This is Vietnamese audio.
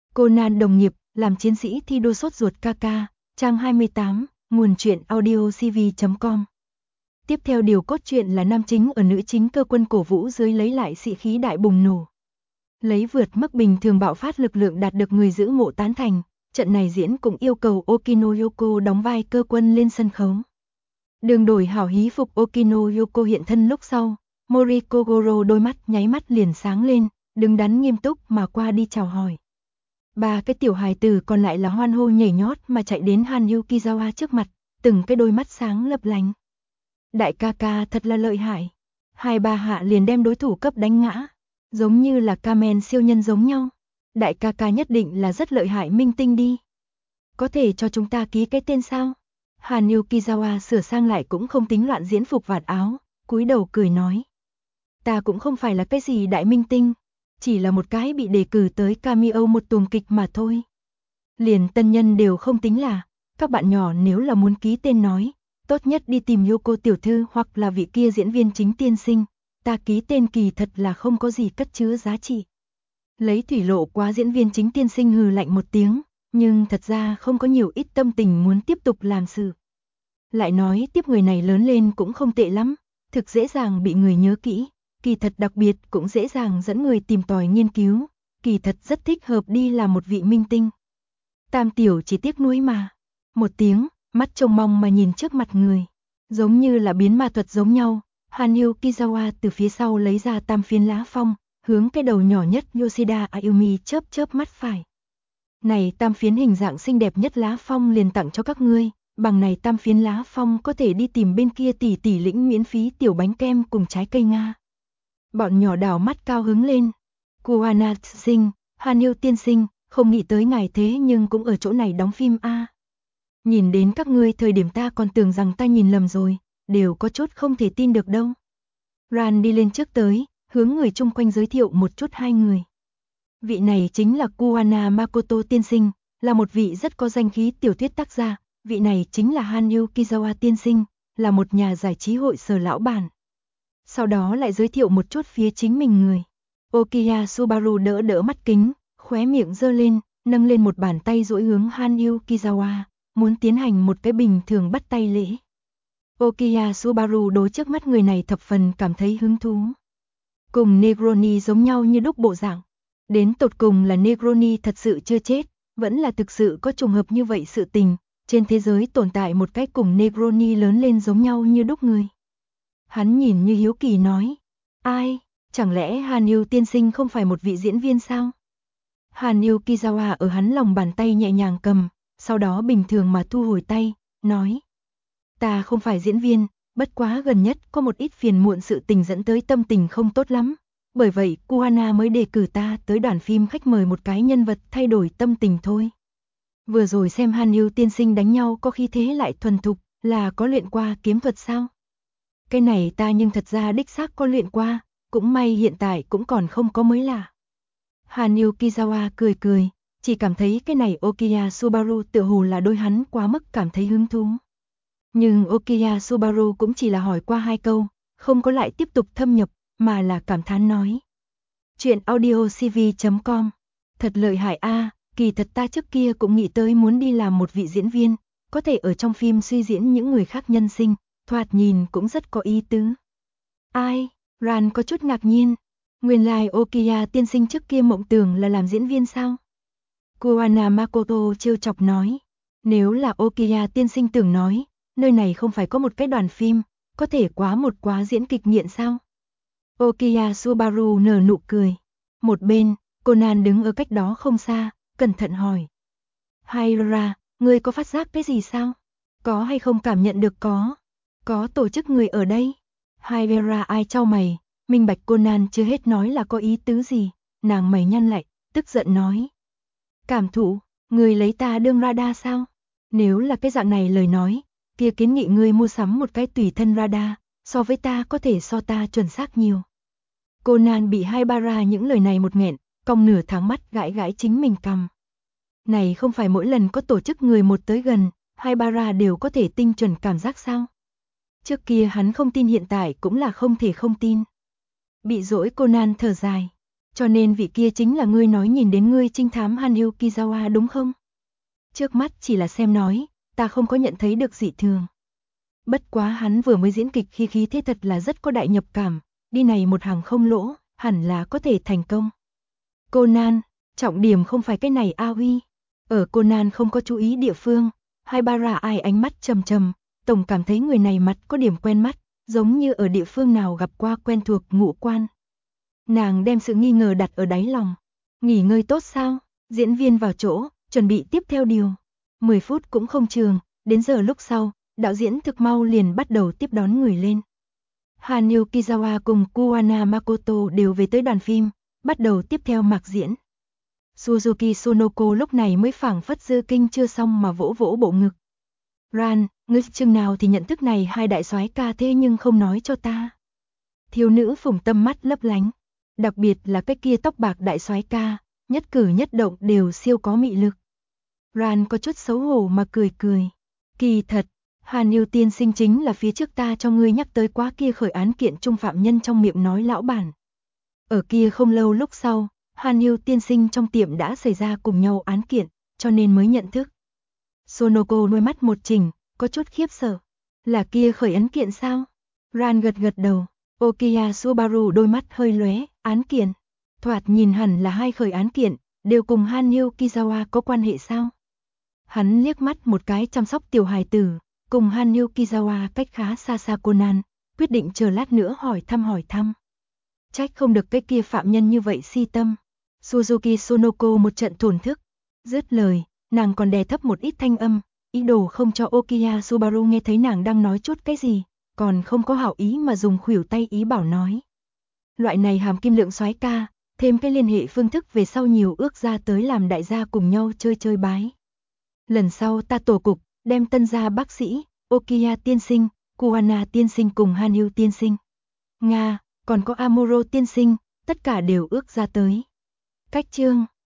Conan đồng nghiệp, làm chiến sĩ thi đua sốt ruột KK, trang 28, nguồn truyện audio cv.com. Tiếp theo điều cốt truyện là nam chính ở nữ chính cơ quân cổ vũ dưới lấy lại sĩ khí đại bùng nổ. Lấy vượt mức bình thường bạo phát lực lượng đạt được người giữ mộ tán thành, trận này diễn cũng yêu cầu Okino Yoko đóng vai cơ quân lên sân khấu. Đường đổi hảo hí phục Okino Yoko hiện thân lúc sau, Mori Kogoro đôi mắt nháy mắt liền sáng lên, đứng đắn nghiêm túc mà qua đi chào hỏi. Ba cái tiểu hài tử còn lại là hoan hô nhảy nhót mà chạy đến Han Yukizawa trước mặt, từng cái đôi mắt sáng lấp lánh. Đại ca ca thật là lợi hại. 2-3 hạ liền đem đối thủ cấp đánh ngã, giống như là Kamen siêu nhân giống nhau. Đại ca ca nhất định là rất lợi hại minh tinh đi. Có thể cho chúng ta ký cái tên sao? Han Yukizawa sửa sang lại cũng không tính loạn diễn phục vạt áo, cúi đầu cười nói. Ta cũng không phải là cái gì đại minh tinh, chỉ là một cái bị đề cử tới cameo một tuồng kịch mà thôi. Liền tân nhân đều không tính là, các bạn nhỏ nếu là muốn ký tên nói, tốt nhất đi tìm Yoko tiểu thư hoặc là vị kia diễn viên chính tiên sinh, ta ký tên kỳ thật là không có gì cất chứa giá trị. Lấy thủy lộ quá diễn viên chính tiên sinh hừ lạnh một tiếng, nhưng thật ra không có nhiều ít tâm tình muốn tiếp tục làm sự. Lại nói tiếp người này lớn lên cũng không tệ lắm, thực dễ dàng bị người nhớ kỹ, kỳ thật đặc biệt cũng dễ dàng dẫn người tìm tòi nghiên cứu, kỳ thật rất thích hợp đi làm một vị minh tinh. Tam tiểu chỉ tiếc nuối mà. Một tiếng, mắt trông mong mà nhìn trước mặt người, giống như là biến ma thuật giống nhau. Han Yukizawa từ phía sau lấy ra tam phiến lá phong, hướng cái đầu nhỏ nhất Yoshida Ayumi chớp chớp mắt phải. Này tam phiến hình dạng xinh đẹp nhất lá phong liền tặng cho các ngươi, bằng này tam phiến lá phong có thể đi tìm bên kia tỷ tỷ lĩnh miễn phí tiểu bánh kem cùng trái cây Nga. Bọn nhỏ đảo mắt cao hứng lên. Kuwana sinh, Han Yu tiên sinh, không nghĩ tới ngài thế nhưng cũng ở chỗ này đóng phim a. Nhìn đến các ngươi thời điểm ta còn tưởng rằng ta nhìn lầm rồi, đều có chút không thể tin được đâu. Ran đi lên trước tới, hướng người chung quanh giới thiệu một chút hai người. Vị này chính là Kuwana Makoto tiên sinh, là một vị rất có danh khí tiểu thuyết tác gia, vị này chính là Han Yukizawa tiên sinh, là một nhà giải trí hội sở lão bản. Sau đó lại giới thiệu một chút phía chính mình người. Okiya Subaru đỡ đỡ mắt kính, khóe miệng giơ lên, nâng lên một bàn tay duỗi hướng Han Yukizawa, muốn tiến hành một cái bình thường bắt tay lễ. Okiya Subaru đối trước mắt người này thập phần cảm thấy hứng thú. Cùng Negroni giống nhau như đúc bộ dạng. Đến tột cùng là Negroni thật sự chưa chết, vẫn là thực sự có trùng hợp như vậy sự tình, trên thế giới tồn tại một cái cùng Negroni lớn lên giống nhau như đúc người. Hắn nhìn như hiếu kỳ nói, ai, chẳng lẽ Han Yu tiên sinh không phải một vị diễn viên sao? Han Yukizawa ở hắn lòng bàn tay nhẹ nhàng cầm, sau đó bình thường mà thu hồi tay, nói. Ta không phải diễn viên, bất quá gần nhất có một ít phiền muộn sự tình dẫn tới tâm tình không tốt lắm. Bởi vậy Kuwana mới đề cử ta tới đoàn phim khách mời một cái nhân vật thay đổi tâm tình thôi. Vừa rồi xem Han Yu tiên sinh đánh nhau có khí thế lại thuần thục, là có luyện qua kiếm thuật sao? Cái này ta nhưng thật ra đích xác có luyện qua, cũng may hiện tại cũng còn không có mới lạ. Han Yukizawa cười cười, chỉ cảm thấy cái này Okiya Subaru tựa hồ là đôi hắn quá mức cảm thấy hứng thú. Nhưng Okiya Subaru cũng chỉ là hỏi qua 2 câu, không có lại tiếp tục thâm nhập, mà là cảm thán nói. Chuyện audio cv.com, thật lợi hại a, kỳ thật ta trước kia cũng nghĩ tới muốn đi làm một vị diễn viên, có thể ở trong phim suy diễn những người khác nhân sinh, thoạt nhìn cũng rất có ý tứ. Ai, Ran có chút ngạc nhiên, nguyên lai Okiya tiên sinh trước kia mộng tưởng là làm diễn viên sao? Kuwana Makoto trêu chọc nói, nếu là Okiya tiên sinh tưởng nói, nơi này không phải có một cái đoàn phim, có thể quá diễn kịch nghiện sao? Okiya Subaru nở nụ cười. Một bên, Conan đứng ở cách đó không xa, cẩn thận hỏi. Haira, ngươi có phát giác cái gì sao? Có hay không cảm nhận được có tổ chức người ở đây? Haira ai trao mày, minh bạch Conan chưa hết nói là có ý tứ gì, nàng mày nhăn lại, tức giận nói. Cảm thụ, ngươi lấy ta đương radar sao? Nếu là cái dạng này lời nói, kia kiến nghị ngươi mua sắm một cái tùy thân radar, so với ta có thể so ta chuẩn xác nhiều. Conan bị Haibara những lời này một nghẹn, cong nửa tháng mắt gãi gãi chính mình cằm. Này không phải mỗi lần có tổ chức người một tới gần, Haibara đều có thể tinh chuẩn cảm giác sao? Trước kia hắn không tin hiện tại cũng là không thể không tin. Bị dỗi Conan thở dài. Cho nên vị kia chính là ngươi nói nhìn đến ngươi trinh thám Han Yukizawa đúng không? Trước mắt chỉ là xem nói, ta không có nhận thấy được dị thường. Bất quá hắn vừa mới diễn kịch khi khí thế thật là rất có đại nhập cảm, đi này một hàng không lỗ, hẳn là có thể thành công. Conan, trọng điểm không phải cái này A Huy. Ở Conan không có chú ý địa phương, Haibara ai ánh mắt trầm trầm, tổng cảm thấy người này mặt có điểm quen mắt, giống như ở địa phương nào gặp qua quen thuộc ngũ quan. Nàng đem sự nghi ngờ đặt ở đáy lòng. Nghỉ ngơi tốt sao? Diễn viên vào chỗ, chuẩn bị tiếp theo điều. 10 phút cũng không trường, đến giờ lúc sau, đạo diễn thực mau liền bắt đầu tiếp đón người lên. Han Yukizawa cùng Kuwana Makoto đều về tới đoàn phim, bắt đầu tiếp theo mạc diễn. Suzuki Sonoko lúc này mới phảng phất dư kinh chưa xong mà vỗ vỗ bộ ngực. Ran, ngươi chừng nào thì nhận thức này hai đại soái ca thế nhưng không nói cho ta. Thiếu nữ phùng tâm mắt lấp lánh, đặc biệt là cái kia tóc bạc đại soái ca, nhất cử nhất động đều siêu có mị lực. Ran có chút xấu hổ mà cười cười. Kỳ thật, Hàn Yêu tiên sinh chính là phía trước ta cho ngươi nhắc tới quá kia khởi án kiện trung phạm nhân trong miệng nói lão bản. Ở kia không lâu lúc sau, Hàn Yêu tiên sinh trong tiệm đã xảy ra cùng nhau án kiện, cho nên mới nhận thức. Sonoko đôi mắt một chỉnh, có chút khiếp sợ. Là kia khởi án kiện sao? Ran gật gật đầu. Okiya Subaru đôi mắt hơi lóe, án kiện. Thoạt nhìn hẳn là hai khởi án kiện, đều cùng Han Yukizawa có quan hệ sao? Hắn liếc mắt một cái chăm sóc tiểu hài tử, cùng Han Yukizawa cách khá xa xa Conan, quyết định chờ lát nữa hỏi thăm. Trách không được cái kia phạm nhân như vậy si tâm. Suzuki Sonoko một trận thổn thức. Dứt lời, nàng còn đè thấp một ít thanh âm, ý đồ không cho Okiya Subaru nghe thấy nàng đang nói chút cái gì, còn không có hảo ý mà dùng khuỷu tay ý bảo nói. Loại này hàm kim lượng soái ca, thêm cái liên hệ phương thức về sau nhiều ước ra tới làm đại gia cùng nhau chơi bái. Lần sau ta tổ cục, đem tân gia bác sĩ, Okiya tiên sinh, Kuwana tiên sinh cùng Hanyu tiên sinh. Nga, còn có Amuro tiên sinh, tất cả đều ước ra tới. Cách chương